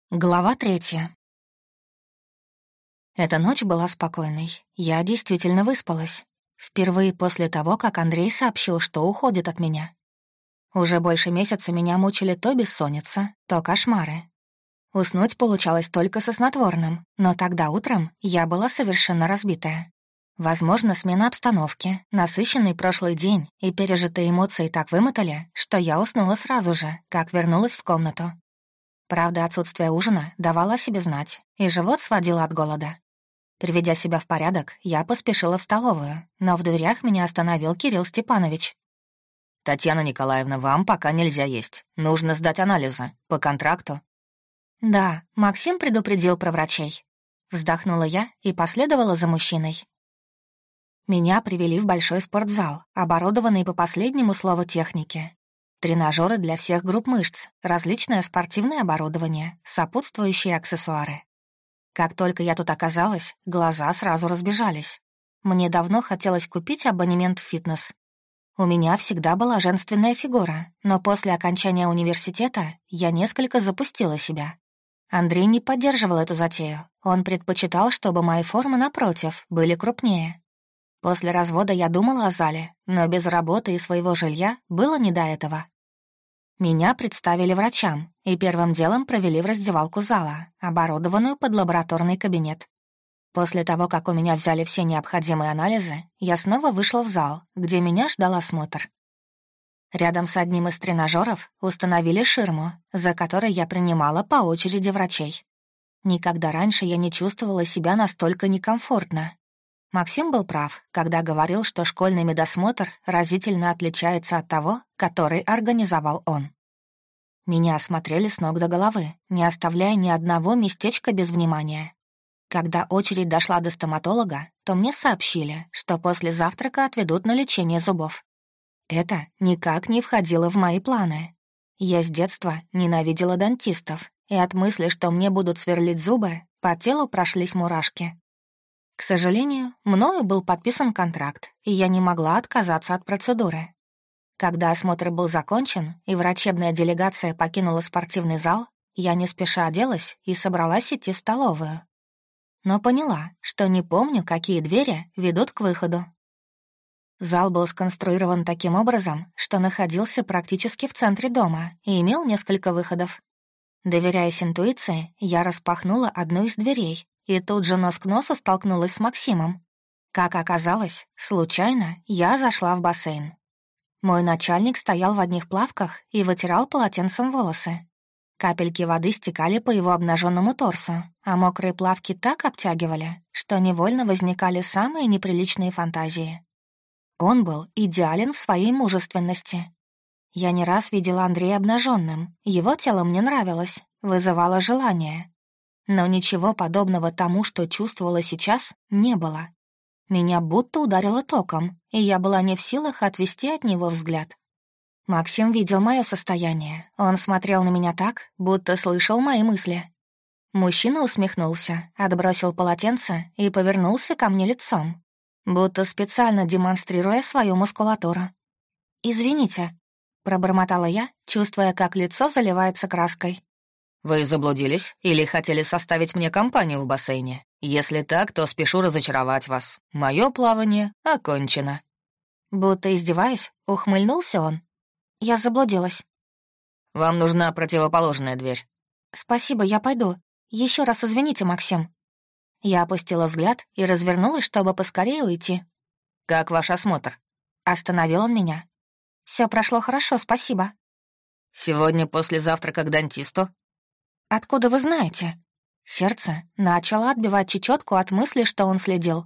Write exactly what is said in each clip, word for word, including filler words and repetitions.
Глава третья. Эта ночь была спокойной. Я действительно выспалась. Впервые после того, как Андрей сообщил, что уходит от меня. Уже больше месяца меня мучили то бессонница, то кошмары. Уснуть получалось только со снотворным, но тогда утром я была совершенно разбитая. Возможно, смена обстановки, насыщенный прошлый день и пережитые эмоции так вымотали, что я уснула сразу же, как вернулась в комнату. Правда, отсутствие ужина давало о себе знать, и живот сводило от голода. Приведя себя в порядок, я поспешила в столовую, но в дверях меня остановил Кирилл Степанович. «Татьяна Николаевна, вам пока нельзя есть. Нужно сдать анализы. По контракту». «Да, Максим предупредил про врачей». Вздохнула я и последовала за мужчиной. Меня привели в большой спортзал, оборудованный по последнему слову техники. Тренажеры для всех групп мышц, различное спортивное оборудование, сопутствующие аксессуары. Как только я тут оказалась, глаза сразу разбежались. Мне давно хотелось купить абонемент в фитнес. У меня всегда была женственная фигура, но после окончания университета я несколько запустила себя. Андрей не поддерживал эту затею. Он предпочитал, чтобы мои формы, напротив, были крупнее. После развода я думала о зале, но без работы и своего жилья было не до этого. Меня представили врачам и первым делом провели в раздевалку зала, оборудованную под лабораторный кабинет. После того, как у меня взяли все необходимые анализы, я снова вышла в зал, где меня ждал осмотр. Рядом с одним из тренажеров установили ширму, за которой я принимала по очереди врачей. Никогда раньше я не чувствовала себя настолько некомфортно. Максим был прав, когда говорил, что школьный медосмотр разительно отличается от того, который организовал он. Меня осмотрели с ног до головы, не оставляя ни одного местечка без внимания. Когда очередь дошла до стоматолога, то мне сообщили, что после завтрака отведут на лечение зубов. Это никак не входило в мои планы. Я с детства ненавидела дантистов, и от мысли, что мне будут сверлить зубы, по телу прошлись мурашки. К сожалению, мною был подписан контракт, и я не могла отказаться от процедуры. Когда осмотр был закончен и врачебная делегация покинула спортивный зал, я не спеша оделась и собралась идти в столовую. Но поняла, что не помню, какие двери ведут к выходу. Зал был сконструирован таким образом, что находился практически в центре дома и имел несколько выходов. Доверяясь интуиции, я распахнула одну из дверей, и тут же нос к носу столкнулась с Максимом. Как оказалось, случайно я зашла в бассейн. Мой начальник стоял в одних плавках и вытирал полотенцем волосы. Капельки воды стекали по его обнаженному торсу, а мокрые плавки так обтягивали, что невольно возникали самые неприличные фантазии. Он был идеален в своей мужественности. Я не раз видела Андрея обнаженным, его тело мне нравилось, вызывало желание. Но ничего подобного тому, что чувствовала сейчас, не было. Меня будто ударило током, и я была не в силах отвести от него взгляд. Максим видел мое состояние. Он смотрел на меня так, будто слышал мои мысли. Мужчина усмехнулся, отбросил полотенце и повернулся ко мне лицом, будто специально демонстрируя свою мускулатуру. «Извините», — пробормотала я, чувствуя, как лицо заливается краской. «Вы заблудились или хотели составить мне компанию в бассейне? Если так, то спешу разочаровать вас. Мое плавание окончено». Будто издеваясь, ухмыльнулся он. Я заблудилась. «Вам нужна противоположная дверь». «Спасибо, я пойду. Еще раз извините, Максим». Я опустила взгляд и развернулась, чтобы поскорее уйти. «Как ваш осмотр?» Остановил он меня. Все прошло хорошо, спасибо». «Сегодня после завтрака к дантисту?» «Откуда вы знаете?» Сердце начало отбивать чечетку от мысли, что он следил.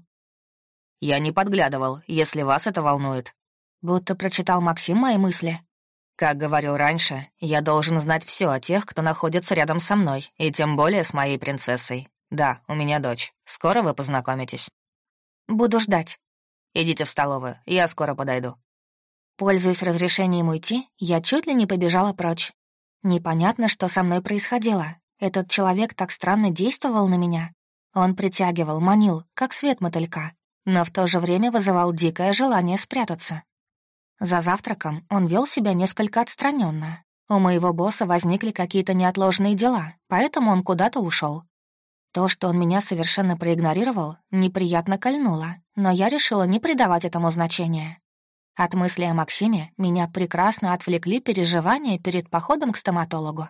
«Я не подглядывал, если вас это волнует». Будто прочитал Максим мои мысли. «Как говорил раньше, я должен знать все о тех, кто находится рядом со мной, и тем более с моей принцессой. Да, у меня дочь. Скоро вы познакомитесь». «Буду ждать». «Идите в столовую, я скоро подойду». Пользуясь разрешением уйти, я чуть ли не побежала прочь. Непонятно, что со мной происходило. Этот человек так странно действовал на меня. Он притягивал, манил, как свет мотылька, но в то же время вызывал дикое желание спрятаться. За завтраком он вел себя несколько отстраненно, У моего босса возникли какие-то неотложные дела, поэтому он куда-то ушел. То, что он меня совершенно проигнорировал, неприятно кольнуло, но я решила не придавать этому значения. От мысли о Максиме меня прекрасно отвлекли переживания перед походом к стоматологу.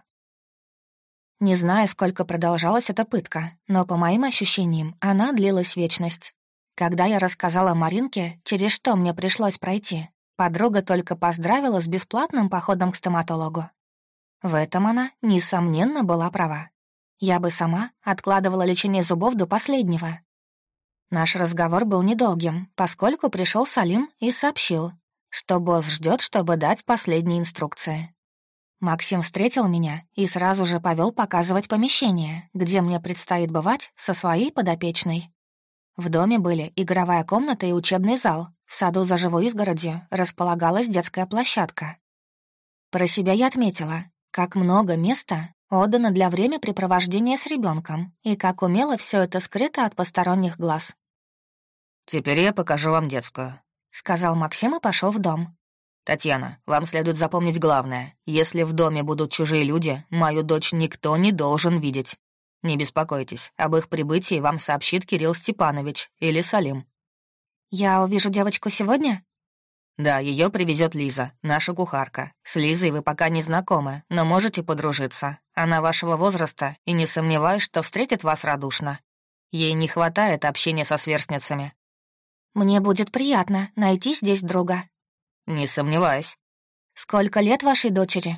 Не знаю, сколько продолжалась эта пытка, но, по моим ощущениям, она длилась вечность. Когда я рассказала Маринке, через что мне пришлось пройти, подруга только поздравила с бесплатным походом к стоматологу. В этом она, несомненно, была права. Я бы сама откладывала лечение зубов до последнего. Наш разговор был недолгим, поскольку пришел Салим и сообщил, что босс ждет, чтобы дать последние инструкции. Максим встретил меня и сразу же повел показывать помещение, где мне предстоит бывать со своей подопечной. В доме были игровая комната и учебный зал. В саду за живой изгородью располагалась детская площадка. Про себя я отметила, как много места отдано для времяпрепровождения с ребенком и как умело все это скрыто от посторонних глаз. «Теперь я покажу вам детскую», — сказал Максим и пошел в дом. «Татьяна, вам следует запомнить главное. Если в доме будут чужие люди, мою дочь никто не должен видеть. Не беспокойтесь, об их прибытии вам сообщит Кирилл Степанович или Салим». «Я увижу девочку сегодня?» «Да, ее привезет Лиза, наша кухарка. С Лизой вы пока не знакомы, но можете подружиться. Она вашего возраста, и не сомневаюсь, что встретит вас радушно. Ей не хватает общения со сверстницами». «Мне будет приятно найти здесь друга». «Не сомневаюсь». «Сколько лет вашей дочери?»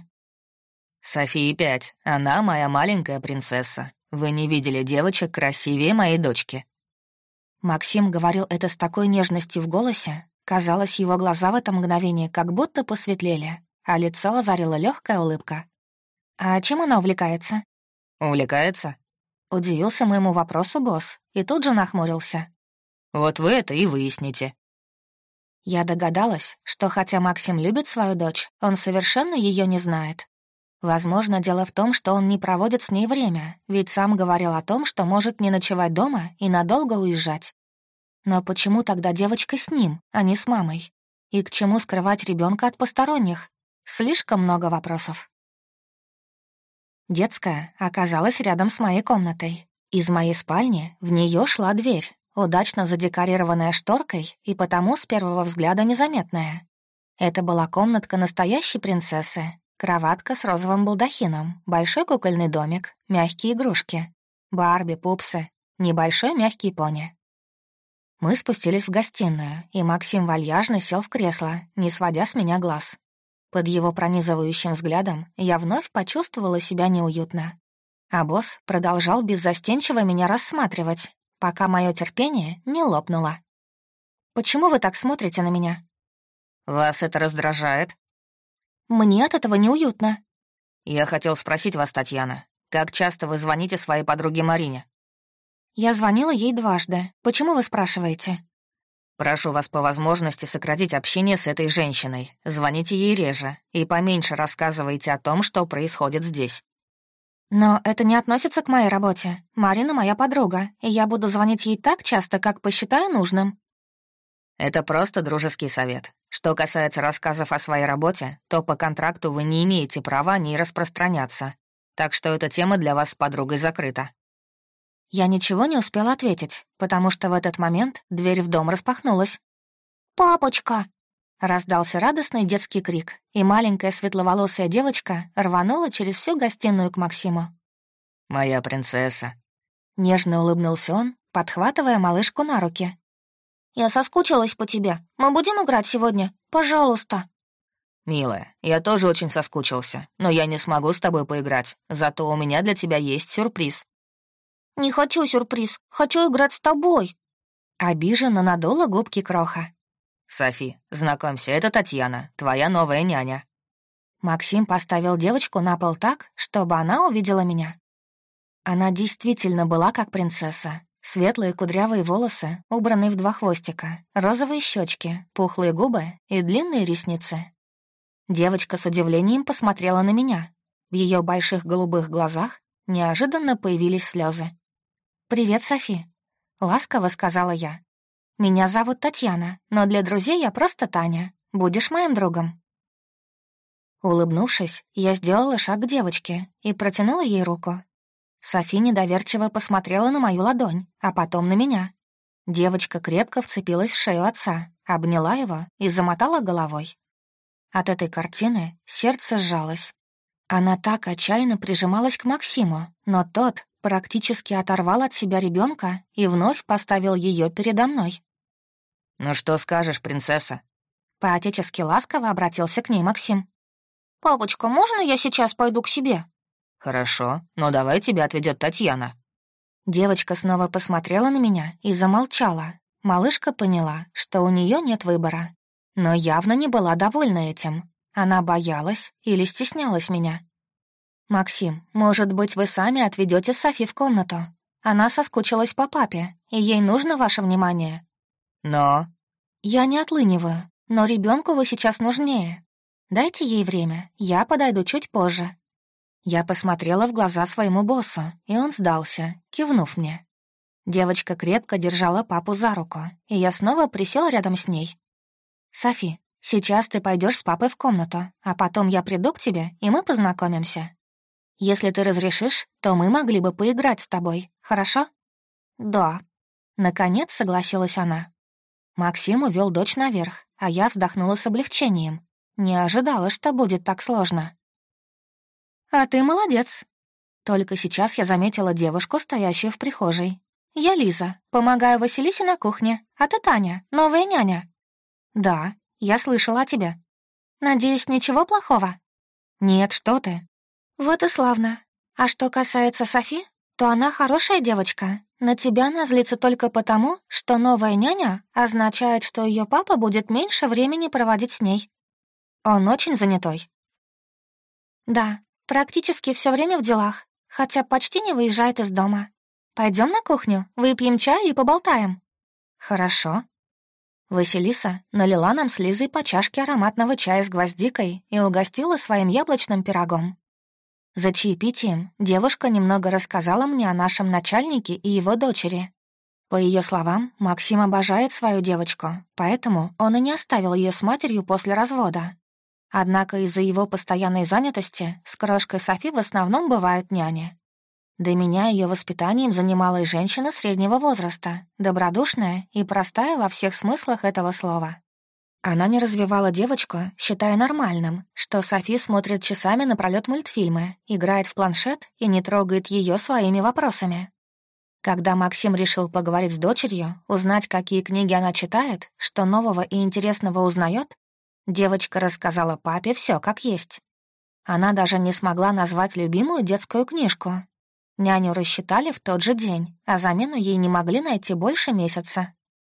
«Софии пять. Она моя маленькая принцесса. Вы не видели девочек красивее моей дочки». Максим говорил это с такой нежностью в голосе. Казалось, его глаза в это мгновение как будто посветлели, а лицо озарила легкая улыбка. «А чем она увлекается?» «Увлекается?» Удивился моему вопросу босс и тут же нахмурился. «Вот вы это и выясните». Я догадалась, что хотя Максим любит свою дочь, он совершенно ее не знает. Возможно, дело в том, что он не проводит с ней время, ведь сам говорил о том, что может не ночевать дома и надолго уезжать. Но почему тогда девочка с ним, а не с мамой? И к чему скрывать ребенка от посторонних? Слишком много вопросов. Детская оказалась рядом с моей комнатой. Из моей спальни в нее шла дверь, удачно задекорированная шторкой и потому с первого взгляда незаметная. Это была комнатка настоящей принцессы. Кроватка с розовым балдахином, большой кукольный домик, мягкие игрушки, Барби, пупсы, небольшой мягкий пони. Мы спустились в гостиную, и Максим вальяжно сел в кресло, не сводя с меня глаз. Под его пронизывающим взглядом я вновь почувствовала себя неуютно. А босс продолжал беззастенчиво меня рассматривать, пока мое терпение не лопнуло. «Почему вы так смотрите на меня?» «Вас это раздражает?» «Мне от этого неуютно». «Я хотел спросить вас, Татьяна, как часто вы звоните своей подруге Марине?» «Я звонила ей дважды. Почему вы спрашиваете?» «Прошу вас по возможности сократить общение с этой женщиной. Звоните ей реже и поменьше рассказывайте о том, что происходит здесь». «Но это не относится к моей работе. Марина моя подруга, и я буду звонить ей так часто, как посчитаю нужным». «Это просто дружеский совет. Что касается рассказов о своей работе, то по контракту вы не имеете права о ней распространяться. Так что эта тема для вас с подругой закрыта». Я ничего не успела ответить, потому что в этот момент дверь в дом распахнулась. «Папочка!» — раздался радостный детский крик, и маленькая светловолосая девочка рванула через всю гостиную к Максиму. «Моя принцесса!» — нежно улыбнулся он, подхватывая малышку на руки. «Я соскучилась по тебе. Мы будем играть сегодня? Пожалуйста!» «Милая, я тоже очень соскучился, но я не смогу с тобой поиграть, зато у меня для тебя есть сюрприз». «Не хочу сюрприз, хочу играть с тобой». Обиженно надула губки Кроха. «Софи, знакомься, это Татьяна, твоя новая няня». Максим поставил девочку на пол так, чтобы она увидела меня. Она действительно была как принцесса. Светлые кудрявые волосы, убранные в два хвостика, розовые щечки, пухлые губы и длинные ресницы. Девочка с удивлением посмотрела на меня. В ее больших голубых глазах неожиданно появились слезы. «Привет, Софи», — ласково сказала я. «Меня зовут Татьяна, но для друзей я просто Таня. Будешь моим другом?» Улыбнувшись, я сделала шаг к девочке и протянула ей руку. Софи недоверчиво посмотрела на мою ладонь, а потом на меня. Девочка крепко вцепилась в шею отца, обняла его и замотала головой. От этой картины сердце сжалось. Она так отчаянно прижималась к Максиму, но тот практически оторвал от себя ребенка и вновь поставил ее передо мной. «Ну что скажешь, принцесса?» По-отечески ласково обратился к ней Максим. «Папочка, можно я сейчас пойду к себе?» «Хорошо, но давай тебя отведет Татьяна». Девочка снова посмотрела на меня и замолчала. Малышка поняла, что у нее нет выбора, но явно не была довольна этим. Она боялась или стеснялась меня. «Максим, может быть, вы сами отведете Софи в комнату? Она соскучилась по папе, и ей нужно ваше внимание». «Но...» «Я не отлыниваю, но ребенку вы сейчас нужнее. Дайте ей время, я подойду чуть позже». Я посмотрела в глаза своему боссу, и он сдался, кивнув мне. Девочка крепко держала папу за руку, и я снова присела рядом с ней. «Софи, сейчас ты пойдешь с папой в комнату, а потом я приду к тебе, и мы познакомимся. Если ты разрешишь, то мы могли бы поиграть с тобой, хорошо?» «Да». Наконец согласилась она. Максим увел дочь наверх, а я вздохнула с облегчением. Не ожидала, что будет так сложно. «А ты молодец». Только сейчас я заметила девушку, стоящую в прихожей. «Я Лиза, помогаю Василисе на кухне, а ты Таня, новая няня». «Да, я слышала о тебе». «Надеюсь, ничего плохого?» «Нет, что ты». «Вот и славно. А что касается Софи, то она хорошая девочка. На тебя она злится только потому, что новая няня означает, что ее папа будет меньше времени проводить с ней. Он очень занятой». «Да, практически все время в делах, хотя почти не выезжает из дома. Пойдем на кухню, выпьем чай и поболтаем». «Хорошо». Василиса налила нам с Лизой по чашке ароматного чая с гвоздикой и угостила своим яблочным пирогом. За чаепитием девушка немного рассказала мне о нашем начальнике и его дочери. По ее словам, Максим обожает свою девочку, поэтому он и не оставил ее с матерью после развода. Однако из-за его постоянной занятости с крошкой Софи в основном бывают няни. До меня ее воспитанием занималась женщина среднего возраста, добродушная и простая во всех смыслах этого слова. Она не развивала девочку, считая нормальным, что Софи смотрит часами напролёт мультфильмы, играет в планшет и не трогает ее своими вопросами. Когда Максим решил поговорить с дочерью, узнать, какие книги она читает, что нового и интересного узнает, девочка рассказала папе все как есть. Она даже не смогла назвать любимую детскую книжку. Няню рассчитали в тот же день, а замену ей не могли найти больше месяца.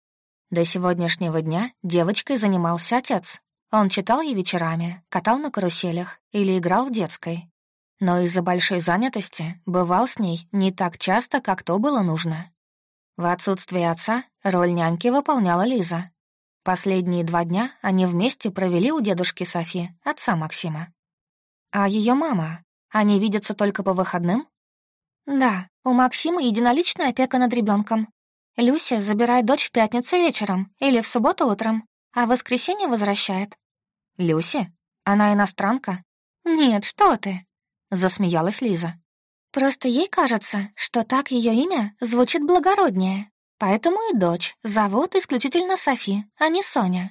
До сегодняшнего дня девочкой занимался отец. Он читал ей вечерами, катал на каруселях или играл в детской. Но из-за большой занятости бывал с ней не так часто, как то было нужно. В отсутствие отца роль няньки выполняла Лиза. Последние два дня они вместе провели у дедушки Софи, отца Максима. А ее мама? Они видятся только по выходным? Да, у Максима единоличная опека над ребенком. Люся забирает дочь в пятницу вечером или в субботу утром, а в воскресенье возвращает. Люся? Она иностранка? Нет, что ты? Засмеялась Лиза. Просто ей кажется, что так ее имя звучит благороднее. Поэтому и дочь зовут исключительно Софи, а не Соня.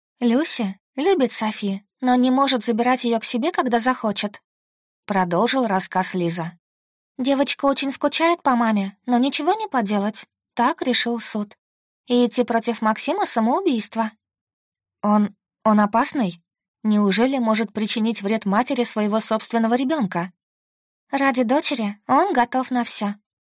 Люся любит Софи, но не может забирать ее к себе, когда захочет. Продолжил рассказ Лиза. Девочка очень скучает по маме, но ничего не поделать. Так решил суд. И идти против Максима — самоубийство. Он... он опасный? Неужели может причинить вред матери своего собственного ребенка? Ради дочери он готов на все.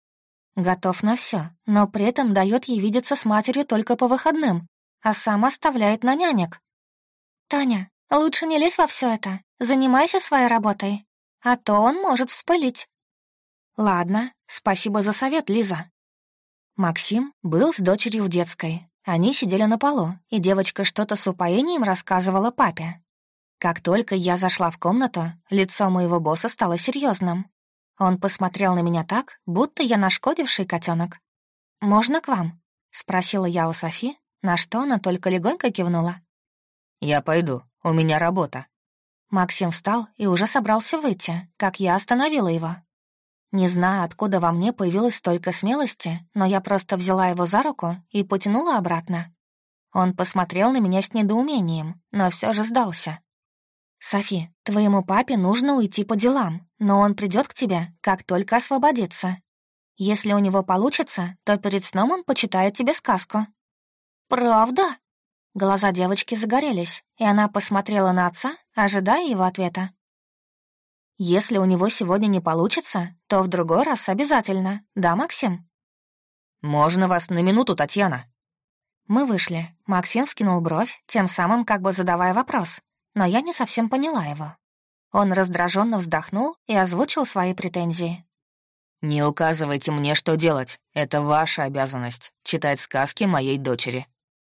Готов на все, но при этом дает ей видеться с матерью только по выходным, а сам оставляет на нянек. Таня, лучше не лезь во все это, занимайся своей работой, а то он может вспылить. Ладно, спасибо за совет, Лиза. Максим был с дочерью в детской. Они сидели на полу, и девочка что-то с упоением рассказывала папе. Как только я зашла в комнату, лицо моего босса стало серьезным. Он посмотрел на меня так, будто я нашкодивший котенок. «Можно к вам?» — спросила я у Софи, на что она только легонько кивнула. «Я пойду, у меня работа». Максим встал и уже собрался выйти, как я остановила его. Не знаю, откуда во мне появилось столько смелости, но я просто взяла его за руку и потянула обратно. Он посмотрел на меня с недоумением, но все же сдался. «Софи, твоему папе нужно уйти по делам, но он придет к тебе, как только освободится. Если у него получится, то перед сном он почитает тебе сказку». «Правда?» Глаза девочки загорелись, и она посмотрела на отца, ожидая его ответа. «Если у него сегодня не получится, то в другой раз обязательно, да, Максим?» «Можно вас на минуту, Татьяна?» Мы вышли. Максим вскинул бровь, тем самым как бы задавая вопрос, но я не совсем поняла его. Он раздраженно вздохнул и озвучил свои претензии. «Не указывайте мне, что делать. Это ваша обязанность — читать сказки моей дочери».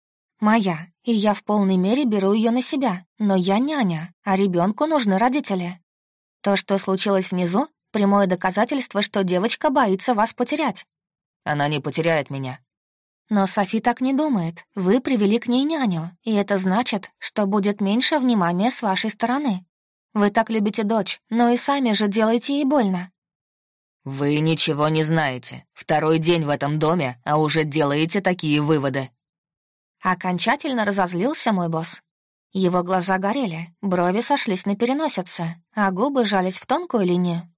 «Моя, и я в полной мере беру ее на себя, но я няня, а ребенку нужны родители. То, что случилось внизу, прямое доказательство, что девочка боится вас потерять». «Она не потеряет меня». «Но Софи так не думает. Вы привели к ней няню, и это значит, что будет меньше внимания с вашей стороны. Вы так любите дочь, но и сами же делаете ей больно». «Вы ничего не знаете. Второй день в этом доме, а уже делаете такие выводы». Окончательно разозлился мой босс. Его глаза горели, брови сошлись на переносице, а губы жались в тонкую линию.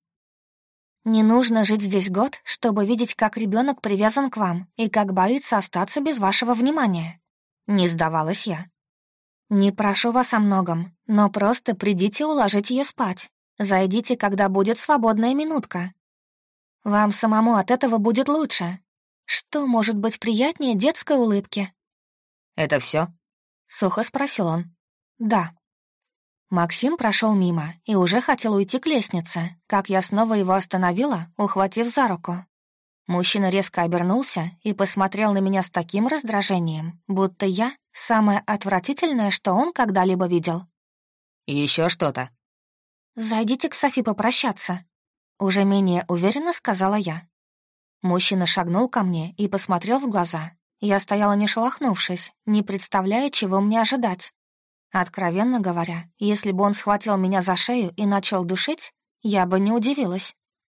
«Не нужно жить здесь год, чтобы видеть, как ребенок привязан к вам и как боится остаться без вашего внимания». Не сдавалась я. «Не прошу вас о многом, но просто придите уложить ее спать. Зайдите, когда будет свободная минутка. Вам самому от этого будет лучше. Что может быть приятнее детской улыбки?» «Это все? Сухо спросил он. «Да». Максим прошел мимо и уже хотел уйти к лестнице, как я снова его остановила, ухватив за руку. Мужчина резко обернулся и посмотрел на меня с таким раздражением, будто я — самое отвратительное, что он когда-либо видел. Еще что-то?» «Зайдите к Софи попрощаться», — уже менее уверенно сказала я. Мужчина шагнул ко мне и посмотрел в глаза. Я стояла не шелохнувшись, не представляя, чего мне ожидать. Откровенно говоря, если бы он схватил меня за шею и начал душить, я бы не удивилась.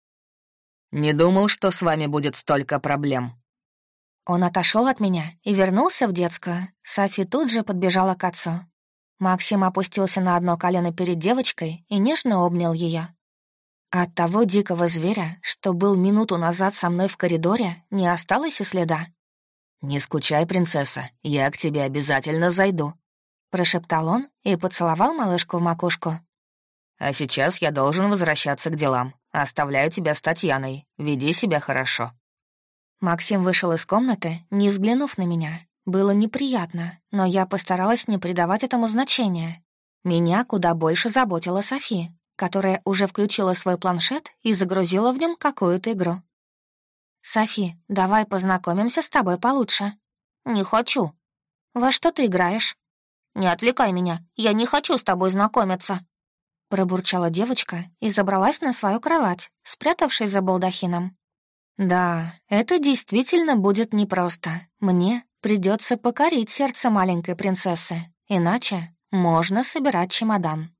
«Не думал, что с вами будет столько проблем». Он отошел от меня и вернулся в детскую. Софи тут же подбежала к отцу. Максим опустился на одно колено перед девочкой и нежно обнял ее. От того дикого зверя, что был минуту назад со мной в коридоре, не осталось и следа. «Не скучай, принцесса, я к тебе обязательно зайду», — прошептал он и поцеловал малышку в макушку. «А сейчас я должен возвращаться к делам. Оставляю тебя с Татьяной. Веди себя хорошо». Максим вышел из комнаты, не взглянув на меня. Было неприятно, но я постаралась не придавать этому значения. Меня куда больше заботила Софи, которая уже включила свой планшет и загрузила в нем какую-то игру. «Софи, давай познакомимся с тобой получше». «Не хочу». «Во что ты играешь?» «Не отвлекай меня, я не хочу с тобой знакомиться», — пробурчала девочка и забралась на свою кровать, спрятавшись за балдахином. «Да, это действительно будет непросто. Мне придется покорить сердце маленькой принцессы, иначе можно собирать чемодан».